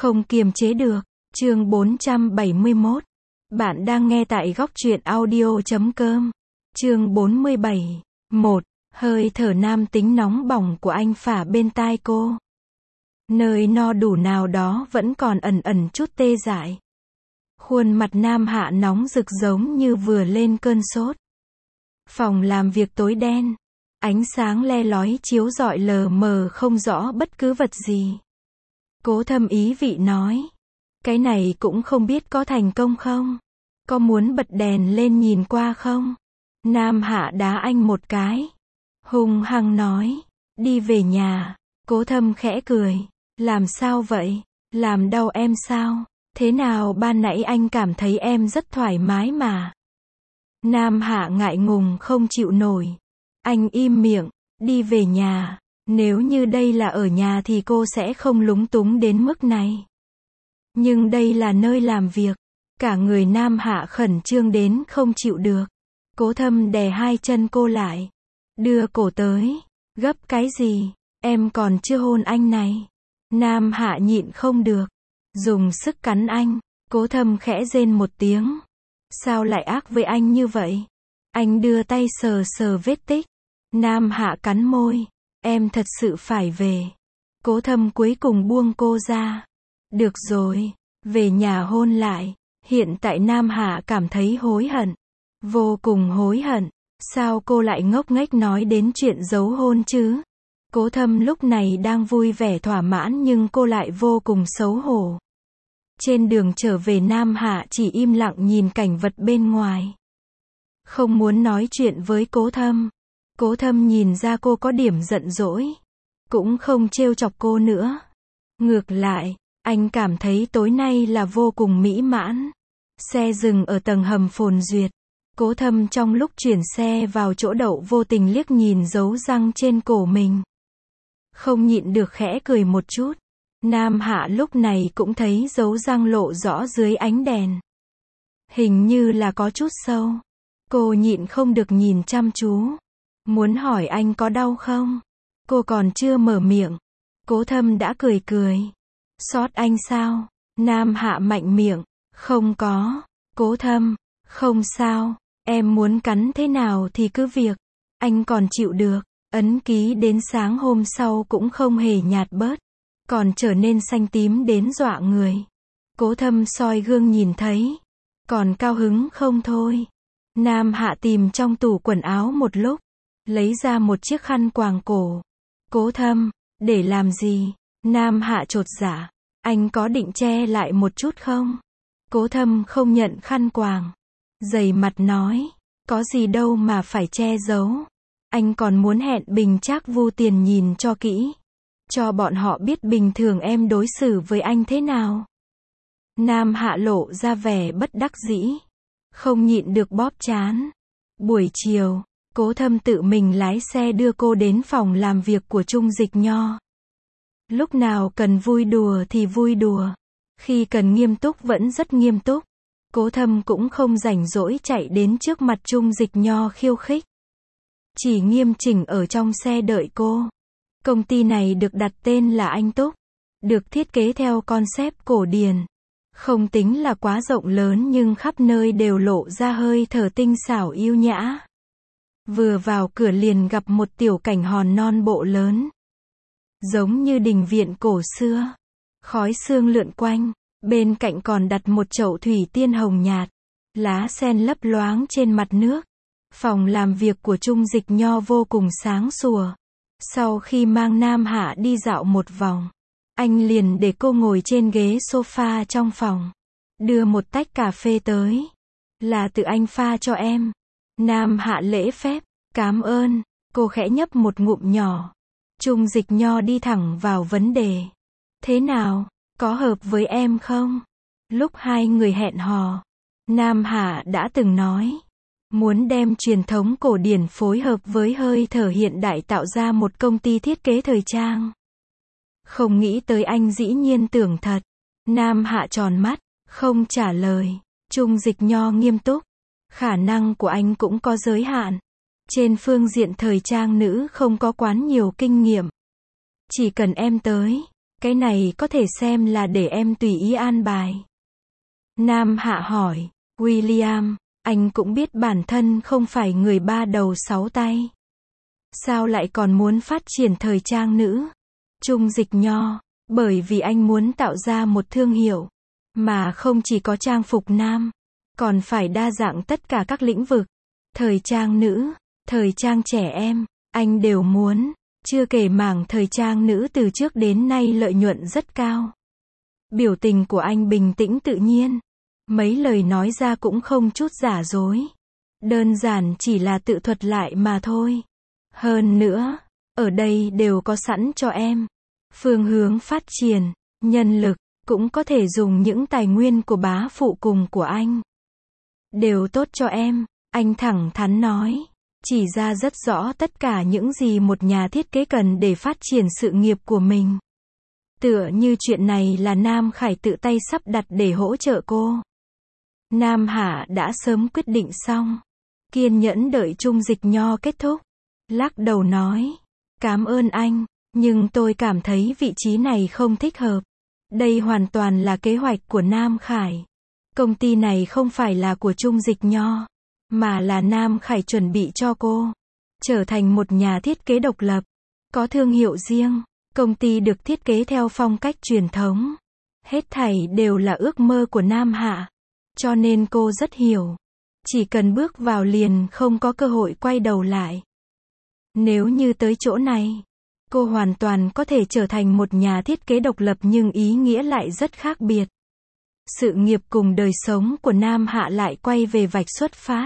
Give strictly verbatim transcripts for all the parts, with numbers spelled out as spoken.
Không kiềm chế được. Chương bốn trăm bảy mươi mốt. Bạn đang nghe tại góc truyện audio chấm com. Chương bốn mươi bảy. một. Hơi thở nam tính nóng bỏng của anh phả bên tai cô. Nơi no đủ nào đó vẫn còn ẩn ẩn chút tê dại. Khuôn mặt Nam Hạ nóng rực giống như vừa lên cơn sốt. Phòng làm việc tối đen. Ánh sáng le lói chiếu rọi lờ mờ không rõ bất cứ vật gì. Cố Thâm ý vị nói. Cái này cũng không biết có thành công không? Có muốn bật đèn lên nhìn qua không? Nam Hạ đá anh một cái. Hung hăng nói. Đi về nhà. Cố Thâm khẽ cười. Làm sao vậy? Làm đau em sao? Thế nào ban nãy anh cảm thấy em rất thoải mái mà. Nam Hạ ngại ngùng không chịu nổi. Anh im miệng. Đi về nhà. Nếu như đây là ở nhà thì cô sẽ không lúng túng đến mức này. Nhưng đây là nơi làm việc. Cả người Nam Hạ khẩn trương đến không chịu được. Cố Thâm đè hai chân cô lại. Đưa cổ tới. Gấp cái gì? Em còn chưa hôn anh này. Nam Hạ nhịn không được. Dùng sức cắn anh. Cố Thâm khẽ rên một tiếng. Sao lại ác với anh như vậy? Anh đưa tay sờ sờ vết tích. Nam Hạ cắn môi. Em thật sự phải về. Cố Thâm cuối cùng buông cô ra. Được rồi. Về nhà hôn lại. Hiện tại Nam Hạ cảm thấy hối hận. Vô cùng hối hận. Sao cô lại ngốc nghếch nói đến chuyện giấu hôn chứ? Cố Thâm lúc này đang vui vẻ thỏa mãn nhưng cô lại vô cùng xấu hổ. Trên đường trở về Nam Hạ chỉ im lặng nhìn cảnh vật bên ngoài. Không muốn nói chuyện với Cố Thâm. Cố Thâm nhìn ra cô có điểm giận dỗi. Cũng không trêu chọc cô nữa. Ngược lại, anh cảm thấy tối nay là vô cùng mỹ mãn. Xe dừng ở tầng hầm phồn duyệt. Cố Thâm trong lúc chuyển xe vào chỗ đậu vô tình liếc nhìn dấu răng trên cổ mình. Không nhịn được khẽ cười một chút. Nam Hạ lúc này cũng thấy dấu răng lộ rõ dưới ánh đèn. Hình như là có chút sâu. Cô nhịn không được nhìn chăm chú. Muốn hỏi anh có đau không? Cô còn chưa mở miệng. Cố Thâm đã cười cười. Xót anh sao? Nam Hạ mạnh miệng. Không có. Cố Thâm. Không sao. Em muốn cắn thế nào thì cứ việc. Anh còn chịu được. Ấn ký đến sáng hôm sau cũng không hề nhạt bớt. Còn trở nên xanh tím đến dọa người. Cố Thâm soi gương nhìn thấy. Còn cao hứng không thôi. Nam Hạ tìm trong tủ quần áo một lúc. Lấy ra một chiếc khăn quàng cổ. Cố Thâm. Để làm gì? Nam Hạ chột dạ. Anh có định che lại một chút không? Cố Thâm không nhận khăn quàng. Dày mặt nói. Có gì đâu mà phải che giấu. Anh còn muốn hẹn Bình Trác Vu Tiền nhìn cho kỹ. Cho bọn họ biết bình thường em đối xử với anh thế nào. Nam Hạ lộ ra vẻ bất đắc dĩ. Không nhịn được bóp trán. Buổi chiều, Cố Thâm tự mình lái xe đưa cô đến phòng làm việc của Trung Dịch Nho. Lúc nào cần vui đùa thì vui đùa. Khi cần nghiêm túc vẫn rất nghiêm túc. Cố Thâm cũng không rảnh rỗi chạy đến trước mặt Trung Dịch Nho khiêu khích. Chỉ nghiêm chỉnh ở trong xe đợi cô. Công ty này được đặt tên là Anh Túc. Được thiết kế theo concept cổ điển. Không tính là quá rộng lớn nhưng khắp nơi đều lộ ra hơi thở tinh xảo yêu nhã. Vừa vào cửa liền gặp một tiểu cảnh hòn non bộ lớn. Giống như đình viện cổ xưa. Khói sương lượn quanh. Bên cạnh còn đặt một chậu thủy tiên hồng nhạt. Lá sen lấp loáng trên mặt nước. Phòng làm việc của Trung Dịch Nho vô cùng sáng sủa. Sau khi mang Nam Hạ đi dạo một vòng, anh liền để cô ngồi trên ghế sofa trong phòng. Đưa một tách cà phê tới. Là tự anh pha cho em. Nam Hạ lễ phép. Cám ơn. Cô khẽ nhấp một ngụm nhỏ. Trung Dịch Nho đi thẳng vào vấn đề. Thế nào? Có hợp với em không? Lúc hai người hẹn hò, Nam Hạ đã từng nói. Muốn đem truyền thống cổ điển phối hợp với hơi thở hiện đại tạo ra một công ty thiết kế thời trang. Không nghĩ tới anh dĩ nhiên tưởng thật. Nam Hạ tròn mắt, không trả lời. Trung Dịch Nho nghiêm túc. Khả năng của anh cũng có giới hạn. Trên phương diện thời trang nữ không có quá nhiều kinh nghiệm. Chỉ cần em tới, Cái này có thể xem là để em tùy ý an bài. Nam Hạ hỏi, William, anh cũng biết bản thân không phải người ba đầu sáu tay. Sao lại còn muốn phát triển thời trang nữ? Trung Dịch Nho, bởi vì anh muốn tạo ra một thương hiệu, mà không chỉ có trang phục nam, còn phải đa dạng tất cả các lĩnh vực. Thời trang nữ, thời trang trẻ em, anh đều muốn, chưa kể mảng thời trang nữ từ trước đến nay lợi nhuận rất cao. Biểu tình của anh bình tĩnh tự nhiên, mấy lời nói ra cũng không chút giả dối. Đơn giản chỉ là tự thuật lại mà thôi. Hơn nữa, ở đây đều có sẵn cho em. Phương hướng phát triển, nhân lực, cũng có thể dùng những tài nguyên của bá phụ cùng của anh. Đều tốt cho em, anh thẳng thắn nói. Chỉ ra rất rõ tất cả những gì một nhà thiết kế cần để phát triển sự nghiệp của mình. Tựa như chuyện này là Nam Khải tự tay sắp đặt để hỗ trợ cô. Nam Hạ đã sớm quyết định xong. Kiên nhẫn đợi Trung Dịch Nho kết thúc. Lắc đầu nói, cảm ơn anh, nhưng tôi cảm thấy vị trí này không thích hợp. Đây hoàn toàn là kế hoạch của Nam Khải. Công ty này không phải là của Trung Dịch Nho, mà là Nam Khải chuẩn bị cho cô. Trở thành một nhà thiết kế độc lập, có thương hiệu riêng, công ty được thiết kế theo phong cách truyền thống. Hết thảy đều là ước mơ của Nam Hạ. Cho nên cô rất hiểu. Chỉ cần bước vào liền không có cơ hội quay đầu lại. Nếu như tới chỗ này, cô hoàn toàn có thể trở thành một nhà thiết kế độc lập nhưng ý nghĩa lại rất khác biệt. Sự nghiệp cùng đời sống của Nam Hạ lại quay về vạch xuất phát.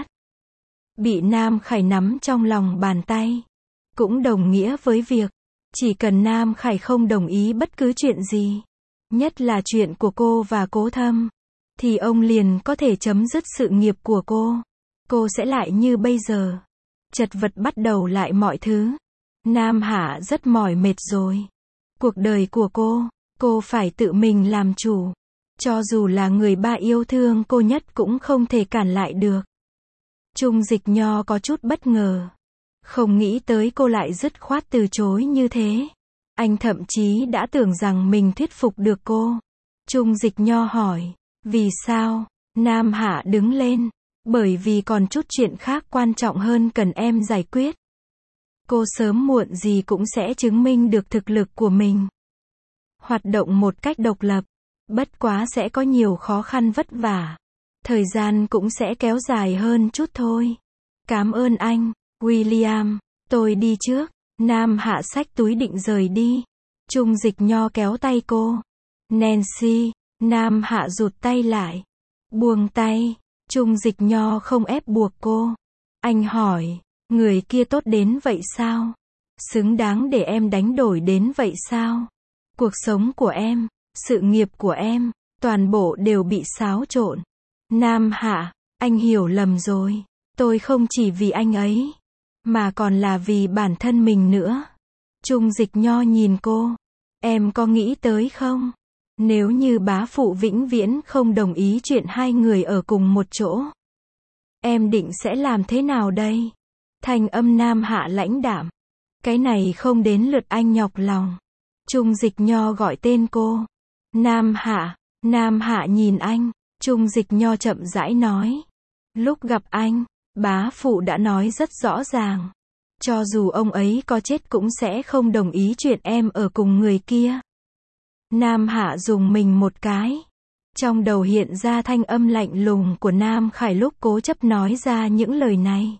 Bị Nam Khải nắm trong lòng bàn tay. Cũng đồng nghĩa với việc, chỉ cần Nam Khải không đồng ý bất cứ chuyện gì, nhất là chuyện của cô và Cố Thâm, thì ông liền có thể chấm dứt sự nghiệp của cô. Cô sẽ lại như bây giờ. Chật vật bắt đầu lại mọi thứ. Nam Hạ rất mỏi mệt rồi. Cuộc đời của cô, cô phải tự mình làm chủ. Cho dù là người ba yêu thương cô nhất cũng không thể cản lại được. Trung Dịch Nho có chút bất ngờ. Không nghĩ tới cô lại dứt khoát từ chối như thế. Anh thậm chí đã tưởng rằng mình thuyết phục được cô. Trung Dịch Nho hỏi, vì sao? Nam Hạ đứng lên. Bởi vì còn chút chuyện khác quan trọng hơn cần em giải quyết. Cô sớm muộn gì cũng sẽ chứng minh được thực lực của mình. Hoạt động một cách độc lập. Bất quá sẽ có nhiều khó khăn vất vả. Thời gian cũng sẽ kéo dài hơn chút thôi. Cảm ơn anh, William. Tôi đi trước. Nam Hạ xách túi định rời đi. Trung Dịch Nho kéo tay cô. Nancy. Nam Hạ rụt tay lại. Buông tay. Trung Dịch Nho không ép buộc cô. Anh hỏi, người kia tốt đến vậy sao? Xứng đáng để em đánh đổi đến vậy sao? Cuộc sống của em, sự nghiệp của em, toàn bộ đều bị xáo trộn. Nam Hạ, anh hiểu lầm rồi. Tôi không chỉ vì anh ấy, mà còn là vì bản thân mình nữa. Trung Dịch Nho nhìn cô. Em có nghĩ tới không? Nếu như bá phụ vĩnh viễn không đồng ý chuyện hai người ở cùng một chỗ, em định sẽ làm thế nào đây? Thanh âm Nam Hạ lãnh đạm. Cái này không đến lượt anh nhọc lòng. Trung Dịch Nho gọi tên cô. Nam Hạ. Nam Hạ nhìn anh. Trung Dịch Nho chậm rãi nói. Lúc gặp anh, bá phụ đã nói rất rõ ràng. Cho dù ông ấy có chết cũng sẽ không đồng ý chuyện em ở cùng người kia. Nam Hạ dùng mình một cái. Trong đầu hiện ra thanh âm lạnh lùng của Nam Khải lúc cố chấp nói ra những lời này.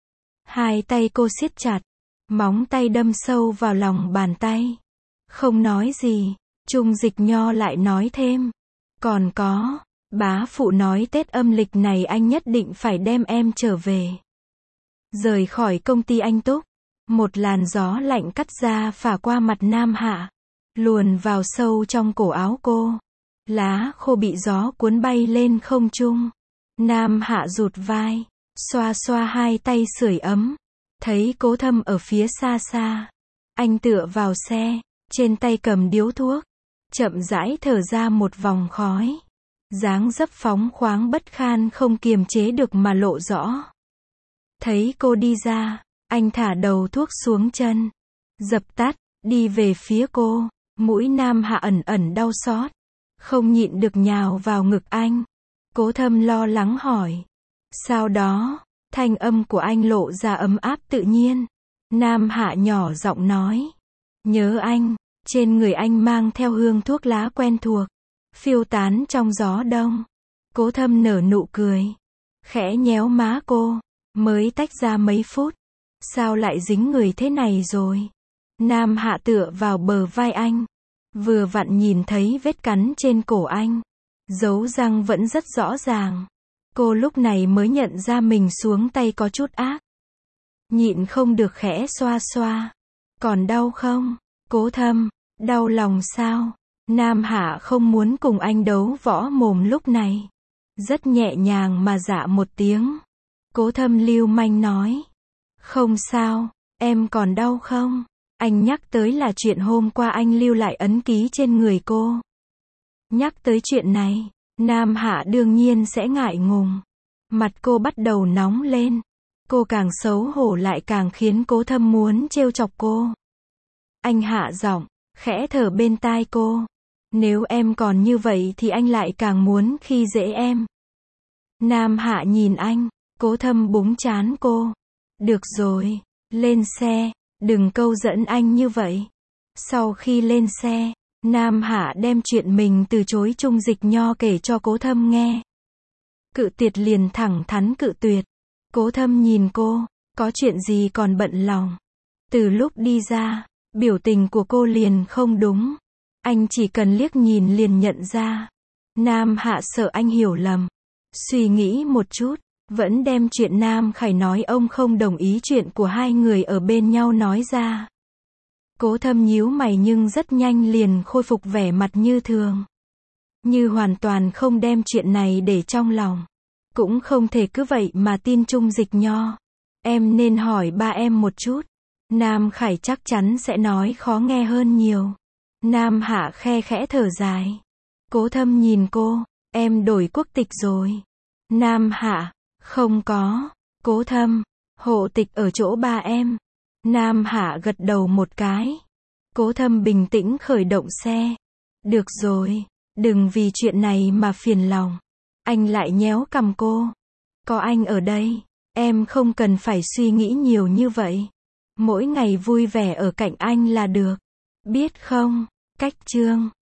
Hai tay cô siết chặt. Móng tay đâm sâu vào lòng bàn tay. Không nói gì. Trung Dịch Nho lại nói thêm. Còn có, bá phụ nói Tết âm lịch này anh nhất định phải đem em trở về. Rời khỏi công ty anh Túc. Một làn gió lạnh cắt ra phả qua mặt Nam Hạ. Luồn vào sâu trong cổ áo cô. Lá khô bị gió cuốn bay lên không trung. Nam Hạ rụt vai. Xoa xoa hai tay sưởi ấm. Thấy Cố Thâm ở phía xa xa. Anh tựa vào xe. Trên tay cầm điếu thuốc. Chậm rãi thở ra một vòng khói. Dáng dấp phóng khoáng bất khan không kiềm chế được mà lộ rõ. Thấy cô đi ra. Anh thả đầu thuốc xuống chân. Dập tắt. Đi về phía cô. Mũi Nam Hạ ẩn ẩn đau xót. Không nhịn được nhào vào ngực anh. Cố Thâm lo lắng hỏi. Sau đó, thanh âm của anh lộ ra ấm áp tự nhiên. Nam Hạ nhỏ giọng nói. Nhớ anh. Trên người anh mang theo hương thuốc lá quen thuộc. Phiêu tán trong gió đông. Cố Thâm nở nụ cười. Khẽ nhéo má cô. Mới tách ra mấy phút. Sao lại dính người thế này rồi? Nam Hạ tựa vào bờ vai anh. Vừa vặn nhìn thấy vết cắn trên cổ anh. Dấu răng vẫn rất rõ ràng. Cô lúc này mới nhận ra mình xuống tay có chút ác. Nhịn không được khẽ xoa xoa. Còn đau không? Cố Thâm, đau lòng sao? Nam Hạ không muốn cùng anh đấu võ mồm lúc này. Rất nhẹ nhàng mà dạ một tiếng. Cố Thâm lưu manh nói. Không sao, em còn đau không? Anh nhắc tới là chuyện hôm qua anh lưu lại ấn ký trên người cô. Nhắc tới chuyện này, Nam Hạ đương nhiên sẽ ngại ngùng. Mặt cô bắt đầu nóng lên. Cô càng xấu hổ lại càng khiến Cố Thâm muốn trêu chọc cô. Anh hạ giọng, khẽ thở bên tai cô. Nếu em còn như vậy thì anh lại càng muốn khi dễ em. Nam Hạ nhìn anh, Cố Thâm búng trán cô. Được rồi, lên xe, đừng câu dẫn anh như vậy. Sau khi lên xe, Nam Hạ đem chuyện mình từ chối Trung Dịch Nho kể cho Cố Thâm nghe. Cự tuyệt liền thẳng thắn cự tuyệt. Cố Thâm nhìn cô, có chuyện gì còn bận lòng. Từ lúc đi ra, biểu tình của cô liền không đúng. Anh chỉ cần liếc nhìn liền nhận ra. Nam Hạ sợ anh hiểu lầm. Suy nghĩ một chút, vẫn đem chuyện Nam Khải nói ông không đồng ý chuyện của hai người ở bên nhau nói ra. Cố Thâm nhíu mày nhưng rất nhanh liền khôi phục vẻ mặt như thường. Như hoàn toàn không đem chuyện này để trong lòng. Cũng không thể cứ vậy mà tin Trung Dịch Nho. Em nên hỏi ba em một chút. Nam Khải chắc chắn sẽ nói khó nghe hơn nhiều. Nam Hạ khe khẽ thở dài. Cố Thâm nhìn cô, em đổi quốc tịch rồi. Nam Hạ, không có. Cố Thâm, hộ tịch ở chỗ ba em. Nam Hạ gật đầu một cái. Cố Thâm bình tĩnh khởi động xe. Được rồi, đừng vì chuyện này mà phiền lòng. Anh lại nhéo cằm cô. Có anh ở đây, em không cần phải suy nghĩ nhiều như vậy. Mỗi ngày vui vẻ ở cạnh anh là được. Biết không? Cách chương